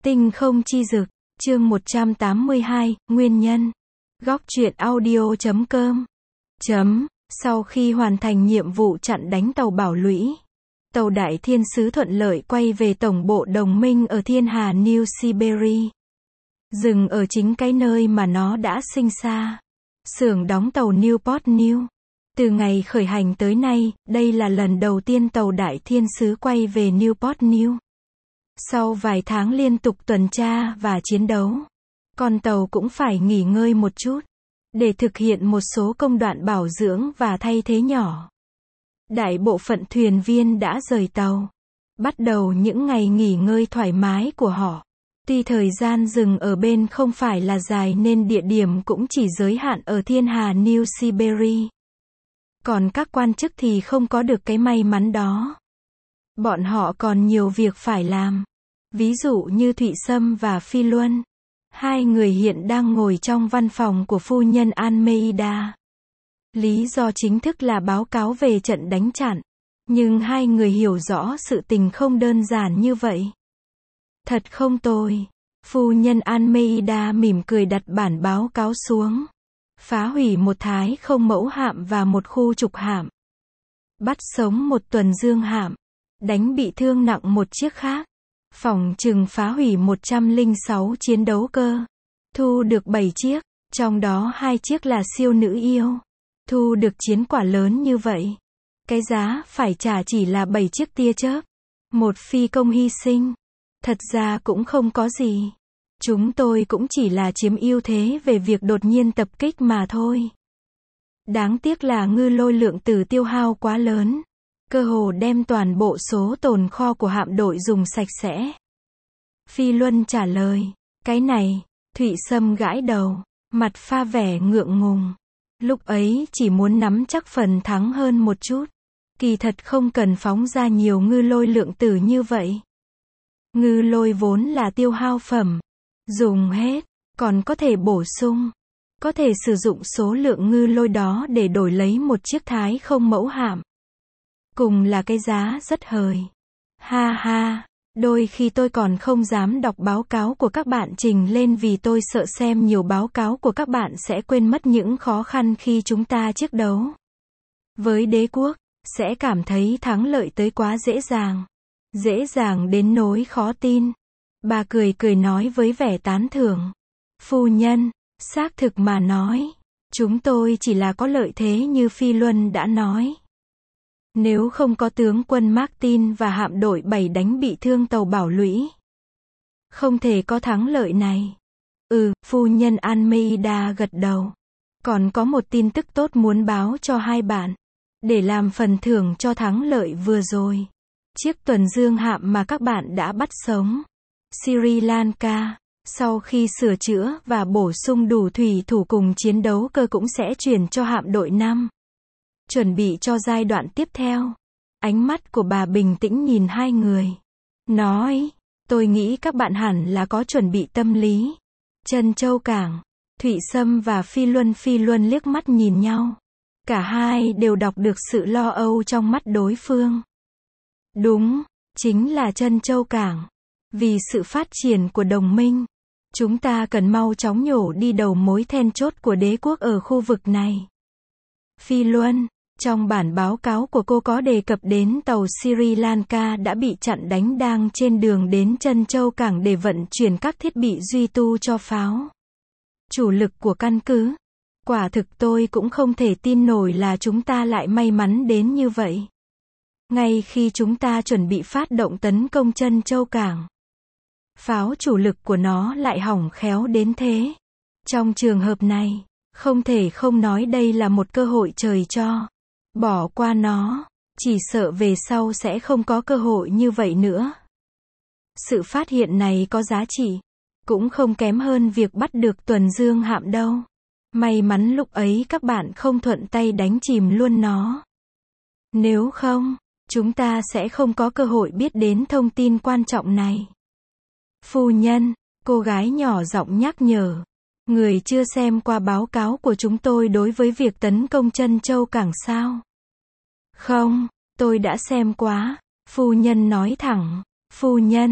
Tinh không chi dực, chương 182, nguyên nhân. Góc truyện audio.com. Sau khi hoàn thành nhiệm vụ chặn đánh tàu Bảo Lũy, tàu Đại Thiên Sứ thuận lợi quay về tổng bộ đồng minh ở Thiên Hà New Siberia. Dừng ở chính cái nơi mà nó đã sinh ra. Xưởng đóng tàu Newport News. Từ ngày khởi hành tới nay, đây là lần đầu tiên tàu Đại Thiên Sứ quay về Newport News. Sau vài tháng liên tục tuần tra và chiến đấu, con tàu cũng phải nghỉ ngơi một chút, để thực hiện một số công đoạn bảo dưỡng và thay thế nhỏ. Đại bộ phận thuyền viên đã rời tàu, bắt đầu những ngày nghỉ ngơi thoải mái của họ. Tuy thời gian dừng ở bên không phải là dài nên địa điểm cũng chỉ giới hạn ở Thiên Hà New Siberia. Còn các quan chức thì không có được cái may mắn đó. Bọn họ còn nhiều việc phải làm. Ví dụ như Thụy Sâm và Phi Luân. Hai người hiện đang ngồi trong văn phòng của phu nhân Almeida. Lý do chính thức là báo cáo về trận đánh chặn. Nhưng hai người hiểu rõ sự tình không đơn giản như vậy. Thật không tồi. Phu nhân Almeida mỉm cười đặt bản báo cáo xuống. Phá hủy một Thái không mẫu hạm và một khu trục hạm. Bắt sống một tuần dương hạm. Đánh bị thương nặng một chiếc khác. Phỏng chừng phá hủy 106 chiến đấu cơ. Thu được 7 chiếc, trong đó 2 chiếc là siêu nữ yêu. Thu được chiến quả lớn như vậy. Cái giá phải trả chỉ là 7 chiếc tia chớp. Một phi công hy sinh. Thật ra cũng không có gì. Chúng tôi cũng chỉ là chiếm ưu thế về việc đột nhiên tập kích mà thôi. Đáng tiếc là ngư lôi lượng tử tiêu hao quá lớn. Cơ hồ đem toàn bộ số tồn kho của hạm đội dùng sạch sẽ. Phi Luân trả lời. Cái này, Thụy Sâm gãi đầu, mặt pha vẻ ngượng ngùng. Lúc ấy chỉ muốn nắm chắc phần thắng hơn một chút. Kỳ thật không cần phóng ra nhiều ngư lôi lượng tử như vậy. Ngư lôi vốn là tiêu hao phẩm. Dùng hết, còn có thể bổ sung. Có thể sử dụng số lượng ngư lôi đó để đổi lấy một chiếc Thái không mẫu hạm. Cùng là cái giá rất hời. Ha ha, đôi khi tôi còn không dám đọc báo cáo của các bạn trình lên vì tôi sợ xem nhiều báo cáo của các bạn sẽ quên mất những khó khăn khi chúng ta chiến đấu. Với đế quốc, sẽ cảm thấy thắng lợi tới quá dễ dàng. Dễ dàng đến nỗi khó tin. Bà cười cười nói với vẻ tán thưởng. Phu nhân, xác thực mà nói, chúng tôi chỉ là có lợi thế như Phi Luân đã nói. Nếu không có tướng quân Martin và hạm đội 7 đánh bị thương tàu Bảo Lũy, không thể có thắng lợi này. Phu nhân Almeida gật đầu. Còn có một tin tức tốt muốn báo cho hai bạn. Để làm phần thưởng cho thắng lợi vừa rồi. Chiếc tuần dương hạm mà các bạn đã bắt sống. Sri Lanka, sau khi sửa chữa và bổ sung đủ thủy thủ cùng chiến đấu cơ cũng sẽ chuyển cho hạm đội 5. Chuẩn bị cho giai đoạn tiếp theo. Ánh mắt của bà bình tĩnh nhìn hai người. Nói, tôi nghĩ các bạn hẳn là có chuẩn bị tâm lý. Trân Châu Cảng, Thụy Sâm và Phi Luân liếc mắt nhìn nhau. Cả hai đều đọc được sự lo âu trong mắt đối phương. Đúng, chính là Trân Châu Cảng. Vì sự phát triển của đồng minh, chúng ta cần mau chóng nhổ đi đầu mối then chốt của đế quốc ở khu vực này. Phi Luân, trong bản báo cáo của cô có đề cập đến tàu Sri Lanka đã bị chặn đánh đang trên đường đến Trân Châu Cảng để vận chuyển các thiết bị duy tu cho pháo. Chủ lực của căn cứ. Quả thực tôi cũng không thể tin nổi là chúng ta lại may mắn đến như vậy. Ngay khi chúng ta chuẩn bị phát động tấn công Trân Châu Cảng, pháo chủ lực của nó lại hỏng khéo đến thế. Trong trường hợp này, không thể không nói đây là một cơ hội trời cho. Bỏ qua nó, chỉ sợ về sau sẽ không có cơ hội như vậy nữa. Sự phát hiện này có giá trị, cũng không kém hơn việc bắt được tuần dương hạm đâu. May mắn lúc ấy các bạn không thuận tay đánh chìm luôn nó. Nếu không, chúng ta sẽ không có cơ hội biết đến thông tin quan trọng này. Phu nhân, cô gái nhỏ giọng nhắc nhở. Người chưa xem qua báo cáo của chúng tôi đối với việc tấn công Trân Châu Cảng sao? Không, tôi đã xem quá. Phu nhân nói thẳng. Phu nhân,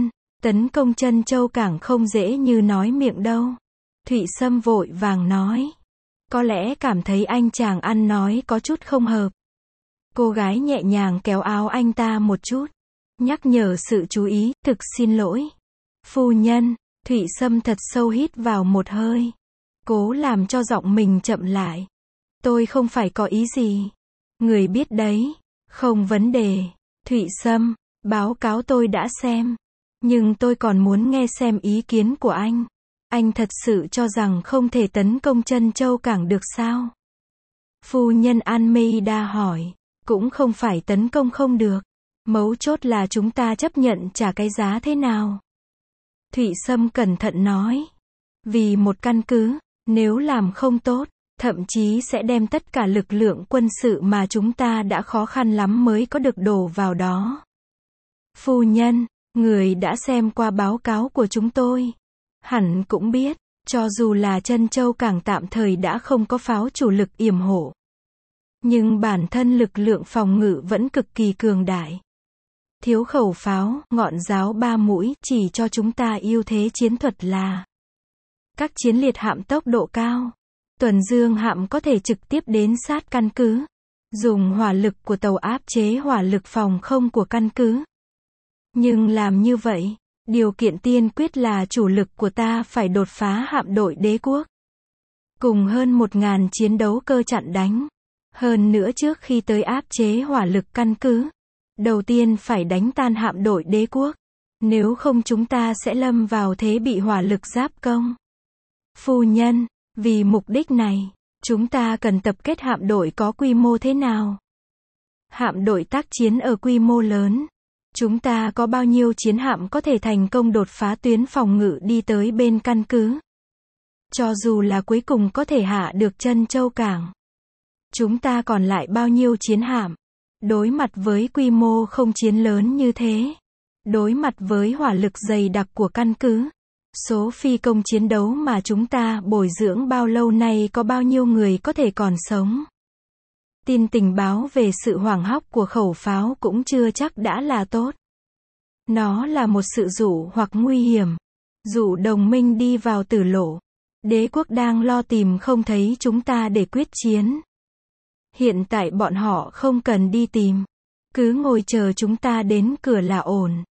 Tấn công Trân Châu Cảng không dễ như nói miệng đâu. Thụy Sâm vội vàng nói. Có lẽ cảm thấy anh chàng ăn nói có chút không hợp. Cô gái nhẹ nhàng kéo áo anh ta một chút. Nhắc nhở sự chú ý, thực xin lỗi. Phu nhân, Thụy Sâm thật sâu hít vào một hơi. Cố làm cho giọng mình chậm lại. Tôi không phải có ý gì. Người biết đấy. Không vấn đề. Thụy Sâm, báo cáo tôi đã xem. Nhưng tôi còn muốn nghe xem ý kiến của anh. Anh thật sự cho rằng không thể tấn công Trân Châu Cảng được sao? Phu nhân Almeida hỏi. Cũng không phải tấn công không được. Mấu chốt là chúng ta chấp nhận trả cái giá thế nào? Thụy Sâm cẩn thận nói. Vì một căn cứ, nếu làm không tốt, thậm chí sẽ đem tất cả lực lượng quân sự mà chúng ta đã khó khăn lắm mới có được đổ vào đó. Phu nhân, người đã xem qua báo cáo của chúng tôi. Hẳn cũng biết, cho dù là Trân Châu Cảng tạm thời đã không có pháo chủ lực yểm hộ. Nhưng bản thân lực lượng phòng ngự vẫn cực kỳ cường đại. Thiếu khẩu pháo, ngọn giáo 3 mũi, chỉ cho chúng ta ưu thế chiến thuật là các chiến liệt hạm tốc độ cao. Tuần dương hạm có thể trực tiếp đến sát căn cứ. Dùng hỏa lực của tàu áp chế hỏa lực phòng không của căn cứ. Nhưng làm như vậy, điều kiện tiên quyết là chủ lực của ta phải đột phá hạm đội đế quốc. Cùng hơn 1000 chiến đấu cơ chặn đánh. Hơn nữa trước khi tới áp chế hỏa lực căn cứ. Đầu tiên phải đánh tan hạm đội đế quốc. Nếu không chúng ta sẽ lâm vào thế bị hỏa lực giáp công. Phu nhân, vì mục đích này, chúng ta cần tập kết hạm đội có quy mô thế nào? Hạm đội tác chiến ở quy mô lớn. Chúng ta có bao nhiêu chiến hạm có thể thành công đột phá tuyến phòng ngự đi tới bên căn cứ? Cho dù là cuối cùng có thể hạ được Trân Châu Cảng. Chúng ta còn lại bao nhiêu chiến hạm? Đối mặt với quy mô không chiến lớn như thế. Đối mặt với hỏa lực dày đặc của căn cứ. Số phi công chiến đấu mà chúng ta bồi dưỡng bao lâu nay có bao nhiêu người có thể còn sống? Tin tình báo về sự hoảng hóc của khẩu pháo cũng chưa chắc đã là tốt. Nó là một sự dụ hoặc nguy hiểm. Dụ đồng minh đi vào tử lộ. Đế quốc đang lo tìm không thấy chúng ta để quyết chiến. Hiện tại bọn họ không cần đi tìm. Cứ ngồi chờ chúng ta đến cửa là ổn.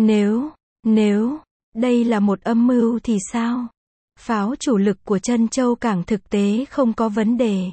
Nếu, đây là một âm mưu thì sao? Pháo chủ lực của Trân Châu Cảng thực tế không có vấn đề.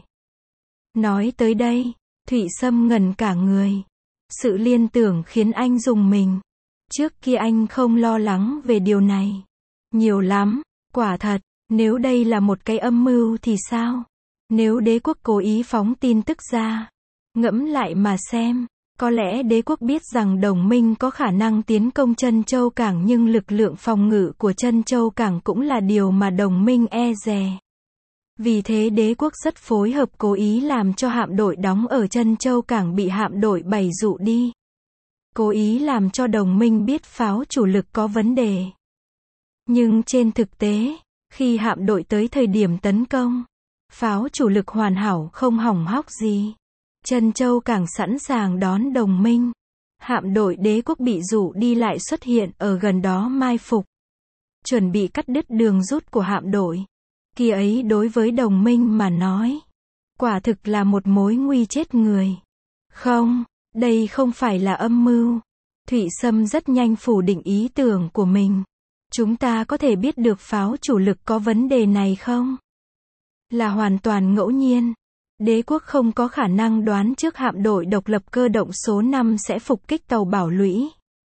Nói tới đây, Thụy Sâm ngẩn cả người. Sự liên tưởng khiến anh rùng mình. Trước kia anh không lo lắng về điều này. Nhiều lắm, quả thật, nếu đây là một cái âm mưu thì sao? Nếu đế quốc cố ý phóng tin tức ra, ngẫm lại mà xem, có lẽ đế quốc biết rằng đồng minh có khả năng tiến công Trân Châu Cảng nhưng lực lượng phòng ngự của Trân Châu Cảng cũng là điều mà đồng minh e dè. Vì thế đế quốc rất phối hợp cố ý làm cho hạm đội đóng ở Trân Châu Cảng bị hạm đội 7 dụ đi. Cố ý làm cho đồng minh biết pháo chủ lực có vấn đề. Nhưng trên thực tế, khi hạm đội tới thời điểm tấn công, pháo chủ lực hoàn hảo không hỏng hóc gì. Trân Châu Cảng sẵn sàng đón đồng minh. Hạm đội đế quốc bị dụ đi lại xuất hiện ở gần đó mai phục. Chuẩn bị cắt đứt đường rút của hạm đội. Kia ấy đối với đồng minh mà nói. Quả thực là một mối nguy chết người. Không, đây không phải là âm mưu. Thụy Sâm rất nhanh phủ định ý tưởng của mình. Chúng ta có thể biết được pháo chủ lực có vấn đề này không? Là hoàn toàn ngẫu nhiên. Đế quốc không có khả năng đoán trước hạm đội độc lập cơ động số 5 sẽ phục kích tàu Bảo Lũy.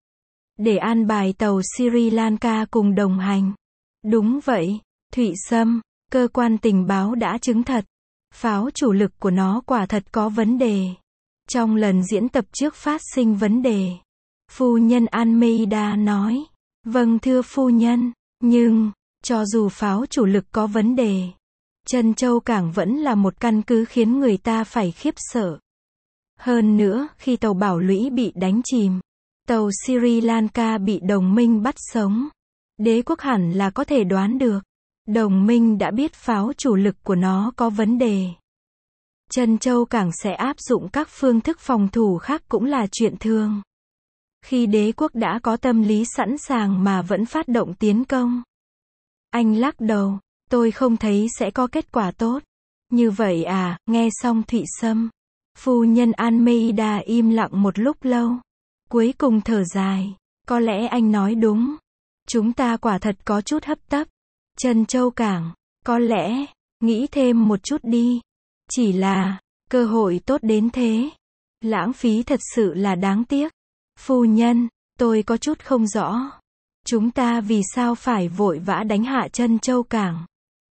Để an bài tàu Sri Lanka cùng đồng hành. Đúng vậy, Thụy Sâm, cơ quan tình báo đã chứng thật. Pháo chủ lực của nó quả thật có vấn đề. Trong lần diễn tập trước phát sinh vấn đề. Phu nhân Almeida nói. Vâng thưa phu nhân, nhưng, cho dù pháo chủ lực có vấn đề, Trân Châu Cảng vẫn là một căn cứ khiến người ta phải khiếp sợ. Hơn nữa, khi tàu Bảo Lũy bị đánh chìm, tàu Sri Lanka bị đồng minh bắt sống. Đế quốc hẳn là có thể đoán được. Đồng minh đã biết pháo chủ lực của nó có vấn đề. Trân Châu Cảng sẽ áp dụng các phương thức phòng thủ khác cũng là chuyện thường. Khi đế quốc đã có tâm lý sẵn sàng mà vẫn phát động tiến công. Anh lắc đầu, tôi không thấy sẽ có kết quả tốt. Như vậy à, nghe xong Thụy Sâm. Phu nhân Almeida im lặng một lúc lâu. Cuối cùng thở dài. Có lẽ anh nói đúng. Chúng ta quả thật có chút hấp tấp. Trân Châu Cảng, có lẽ, nghĩ thêm một chút đi. Chỉ là, cơ hội tốt đến thế. Lãng phí thật sự là đáng tiếc. Phu nhân, tôi có chút không rõ. Chúng ta vì sao phải vội vã đánh hạ Trân Châu Cảng?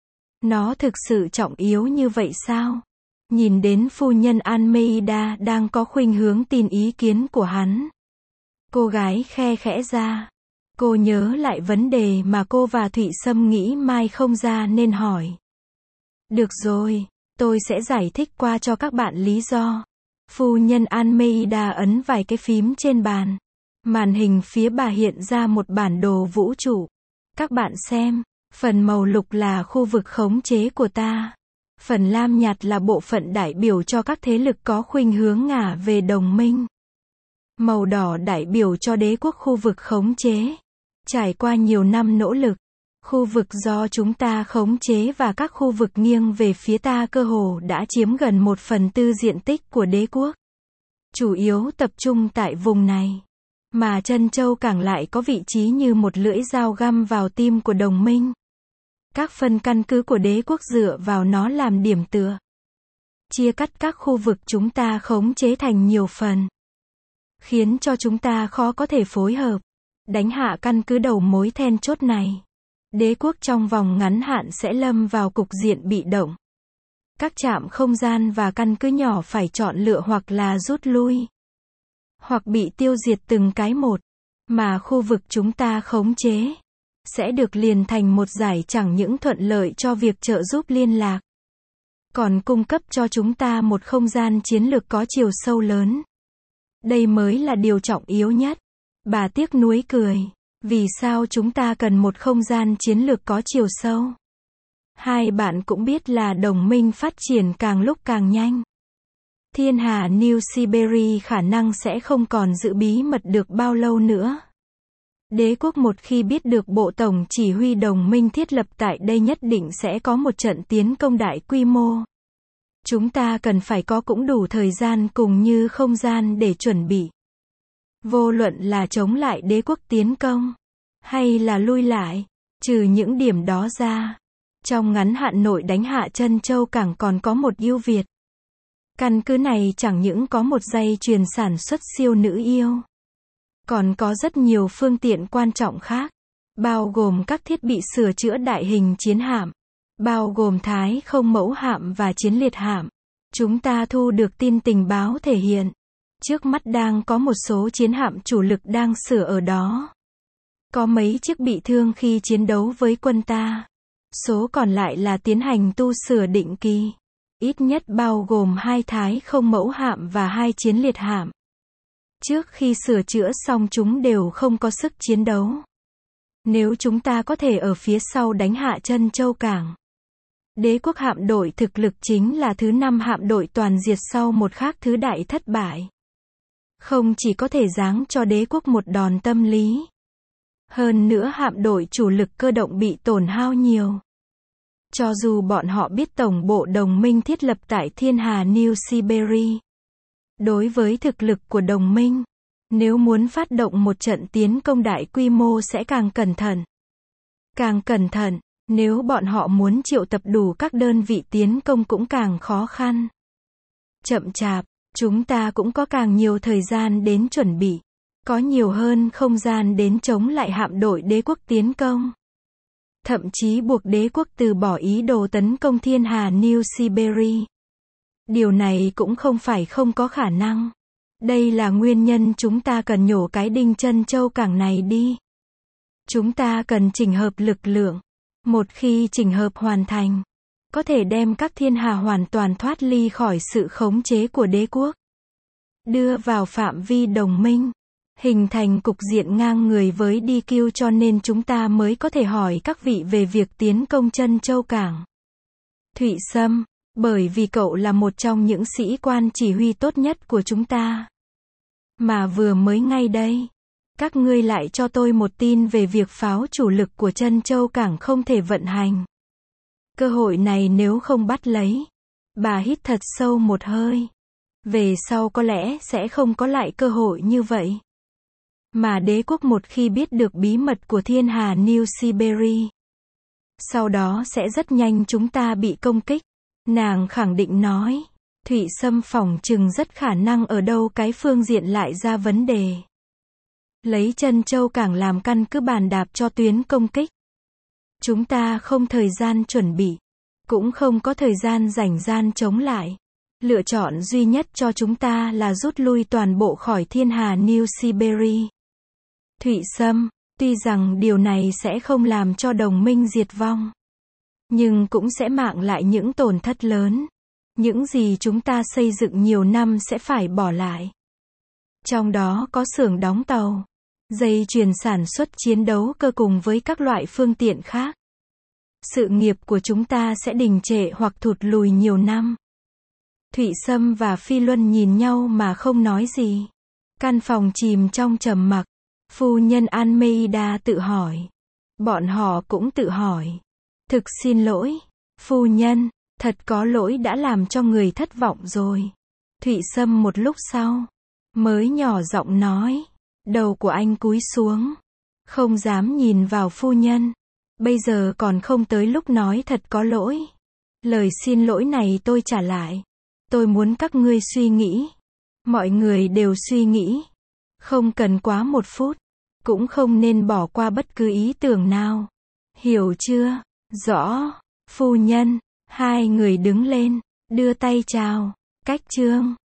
Nó thực sự trọng yếu như vậy sao? Nhìn đến phu nhân Almeida đang có khuynh hướng tin ý kiến của hắn. Cô gái khe khẽ ra. Cô nhớ lại vấn đề mà cô và Thụy Sâm nghĩ mai không ra nên hỏi. Được rồi, tôi sẽ giải thích qua cho các bạn lý do. Phu nhân Almeida ấn vài cái phím trên bàn. Màn hình phía bà hiện ra một bản đồ vũ trụ. Các bạn xem, phần màu lục là khu vực khống chế của ta. Phần lam nhạt là bộ phận đại biểu cho các thế lực có khuynh hướng ngả về đồng minh. Màu đỏ đại biểu cho đế quốc khu vực khống chế. Trải qua nhiều năm nỗ lực, khu vực do chúng ta khống chế và các khu vực nghiêng về phía ta cơ hồ đã chiếm gần 1/4 diện tích của đế quốc. Chủ yếu tập trung tại vùng này. Mà Trân Châu Cảng lại có vị trí như một lưỡi dao găm vào tim của đồng minh. Các phần căn cứ của đế quốc dựa vào nó làm điểm tựa. Chia cắt các khu vực chúng ta khống chế thành nhiều phần. Khiến cho chúng ta khó có thể phối hợp. Đánh hạ căn cứ đầu mối then chốt này. Đế quốc trong vòng ngắn hạn sẽ lâm vào cục diện bị động. Các trạm không gian và căn cứ nhỏ phải chọn lựa hoặc là rút lui. Hoặc bị tiêu diệt từng cái một. Mà khu vực chúng ta khống chế sẽ được liền thành một dải chẳng những thuận lợi cho việc trợ giúp liên lạc. Còn cung cấp cho chúng ta một không gian chiến lược có chiều sâu lớn. Đây mới là điều trọng yếu nhất. Bà tiếc nuối cười. Vì sao chúng ta cần một không gian chiến lược có chiều sâu? Hai bạn cũng biết là đồng minh phát triển càng lúc càng nhanh. Thiên hà New Siberia khả năng sẽ không còn giữ bí mật được bao lâu nữa. Đế quốc một khi biết được bộ tổng chỉ huy đồng minh thiết lập tại đây nhất định sẽ có một trận tiến công đại quy mô. Chúng ta cần phải có cũng đủ thời gian cùng như không gian để chuẩn bị. Vô luận là chống lại đế quốc tiến công, hay là lui lại, trừ những điểm đó ra. Trong ngắn hạn nội đánh hạ Trân Châu Cảng còn có một ưu việt. Căn cứ này chẳng những có một dây chuyền sản xuất siêu nữ yêu. Còn có rất nhiều phương tiện quan trọng khác. Bao gồm các thiết bị sửa chữa đại hình chiến hạm. Bao gồm Thái không mẫu hạm và chiến liệt hạm. Chúng ta thu được tin tình báo thể hiện. Trước mắt đang có một số chiến hạm chủ lực đang sửa ở đó. Có mấy chiếc bị thương khi chiến đấu với quân ta. Số còn lại là tiến hành tu sửa định kỳ. Ít nhất bao gồm 2 Thái không mẫu hạm và 2 chiến liệt hạm. Trước khi sửa chữa xong chúng đều không có sức chiến đấu. Nếu chúng ta có thể ở phía sau đánh hạ Trân Châu Cảng. Đế quốc hạm đội thực lực chính là thứ 5 hạm đội toàn diệt sau một khác thứ đại thất bại. Không chỉ có thể giáng cho đế quốc một đòn tâm lý. Hơn nữa hạm đội chủ lực cơ động bị tổn hao nhiều. Cho dù bọn họ biết tổng bộ đồng minh thiết lập tại thiên hà New Siberia. Đối với thực lực của đồng minh, nếu muốn phát động một trận tiến công đại quy mô sẽ càng cẩn thận. Càng cẩn thận, nếu bọn họ muốn triệu tập đủ các đơn vị tiến công cũng càng khó khăn. Chậm chạp, chúng ta cũng có càng nhiều thời gian đến chuẩn bị. Có nhiều hơn không gian đến chống lại hạm đội đế quốc tiến công. Thậm chí buộc đế quốc từ bỏ ý đồ tấn công thiên hà New Siberia. Điều này cũng không phải không có khả năng. Đây là nguyên nhân chúng ta cần nhổ cái đinh Trân Châu Cảng này đi. Chúng ta cần chỉnh hợp lực lượng. Một khi chỉnh hợp hoàn thành, có thể đem các thiên hà hoàn toàn thoát ly khỏi sự khống chế của đế quốc. Đưa vào phạm vi đồng minh. Hình thành cục diện ngang người với DQ cho nên chúng ta mới có thể hỏi các vị về việc tiến công Trân Châu Cảng. Thụy Sâm, bởi vì cậu là một trong những sĩ quan chỉ huy tốt nhất của chúng ta. Mà vừa mới ngay đây, Các ngươi lại cho tôi một tin về việc pháo chủ lực của Trân Châu Cảng không thể vận hành. Cơ hội này nếu không bắt lấy. Bà hít thật sâu một hơi. Về sau có lẽ sẽ không có lại cơ hội như vậy. Mà đế quốc một khi biết được bí mật của thiên hà New Siberia, sau đó sẽ rất nhanh chúng ta bị công kích. Nàng khẳng định nói. Thụy Sâm phỏng chừng rất khả năng ở đâu cái phương diện lại ra vấn đề. Lấy Trân Châu Cảng làm căn cứ bàn đạp cho tuyến công kích. Chúng ta không thời gian chuẩn bị. Cũng không có thời gian rảnh gian chống lại. Lựa chọn duy nhất cho chúng ta là rút lui toàn bộ khỏi thiên hà New Siberia. Thụy Sâm, tuy rằng điều này sẽ không làm cho đồng minh diệt vong, nhưng cũng sẽ mang lại những tổn thất lớn. Những gì chúng ta xây dựng nhiều năm sẽ phải bỏ lại. Trong đó có xưởng đóng tàu, dây chuyền sản xuất chiến đấu cơ cùng với các loại phương tiện khác. Sự nghiệp của chúng ta sẽ đình trệ hoặc thụt lùi nhiều năm. Thụy Sâm và Phi Luân nhìn nhau mà không nói gì. Căn phòng chìm trong trầm mặc. Phu nhân Almeida tự hỏi. Bọn họ cũng tự hỏi. Thực xin lỗi, phu nhân, thật có lỗi đã làm cho người thất vọng rồi. Thụy Sâm một lúc sau mới nhỏ giọng nói. Đầu của anh cúi xuống, không dám nhìn vào phu nhân. Bây giờ còn không tới lúc nói thật có lỗi. Lời xin lỗi này tôi trả lại. Tôi muốn các ngươi suy nghĩ. Mọi người đều suy nghĩ. Không cần quá 1 phút. Cũng không nên bỏ qua bất cứ ý tưởng nào. Hiểu chưa? Rõ. Phu nhân. Hai người đứng lên, đưa tay chào. Cách chương.